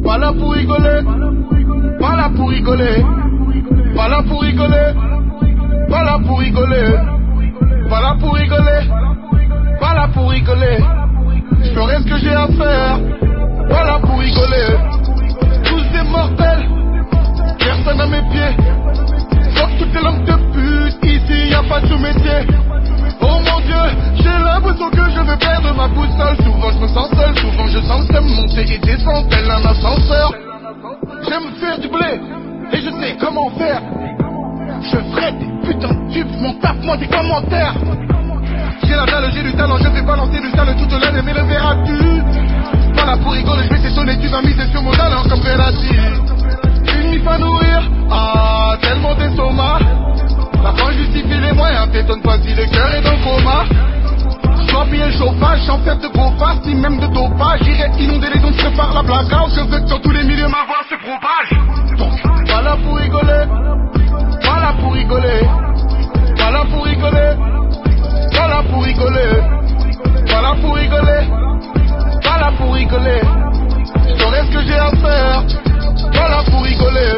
Pas là pour rigoler, pas là pour rigoler, pas là pour rigoler, pas là pour rigoler, pas là pour rigoler, pas là pour rigoler. Je ferai ce que j'ai à faire, pas là pour rigoler. Tous des mortels, personne à mes pieds. Fuck toutes les langues de pute, ici y a pas de sous-métier. Oh mon Dieu, j'ai l'impression que je vais perdre ma boussole. Souvent je me sens seul, souvent je sens le seum monter et descendre tel un ascenseur. J'aime faire du blé, et je sais comment faire. Je ferai des putains de tubes, mon tape-moi des commentaires. J'ai la dalle, j'ai du talent, je vais balancer du sale toute l'année, mais le verras-tu. Pas là pour rigoler, je vais t'étonner, tu vas miser sur mon talent comme Verratti. Une mif à nourrir, ah, tellement d'estomac. La fin justifie les moyens, t'étonne pas si le cœur est dans le coma. Je dois payer le chauffage, j'en fais de gros fastes, ni même de dopage. J'irai inonder les ondes, je prépare la blackout. Je veux que dans tous les milieux ma voix se propage. Donc, pas là pour rigoler, pas là pour rigoler, pas là pour rigoler, pas là pour rigoler, pas là pour rigoler, pas là pour rigoler. Je saurai ce que j'ai à faire, pas là pour rigoler.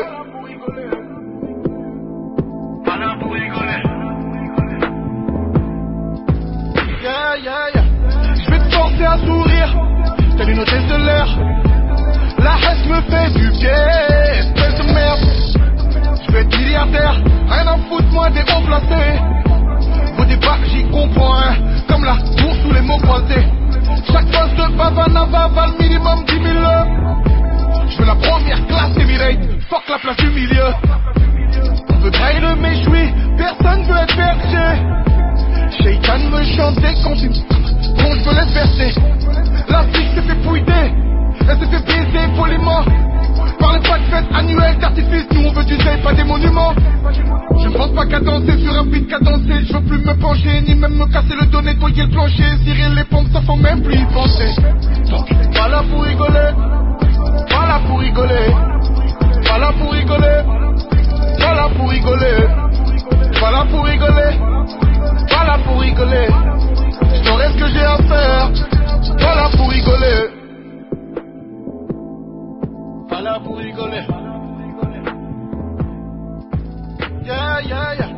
Pas là pour rigoler. Yeah, yeah, yeah. Je vais te forcer à sourire, telle une hôtesse de l'air. La haine me fait du pied, espèce de merde. Je vais être milliardaire, rien à foutre moi des hauts placés. Vos débats j'y comprends hein, comme la bourse ou les mots croisés. Chaque poste de Bavana valent minimum 10 000 €. Je veux la première classe Emirates, fuck la place du milieu. On veut trahir le méchoui, personne veut être berger. Shaitan me chante des comptes, bon je me laisse verser. La fille s'est fait pouider, elle s'est fait baiser poliment. Parlez pas de fête annuelle d'artifice, nous on veut du zèle, pas des monuments. Je ne pense pas qu'à danser sur un beat cadencé. Je veux plus me pencher, ni même me casser le dos, nettoyer le plancher. Cirer les pompes, ça faut même plus y penser. Donc, pas là pour rigoler, pas là pour rigoler, pas là pour rigoler, pas là pour rigoler, pas là pour rigoler, pas là pour rigoler. Je saurai ce que j'ai à faire, pas là pour rigoler, pas là pour rigoler. Yeah, yeah, yeah.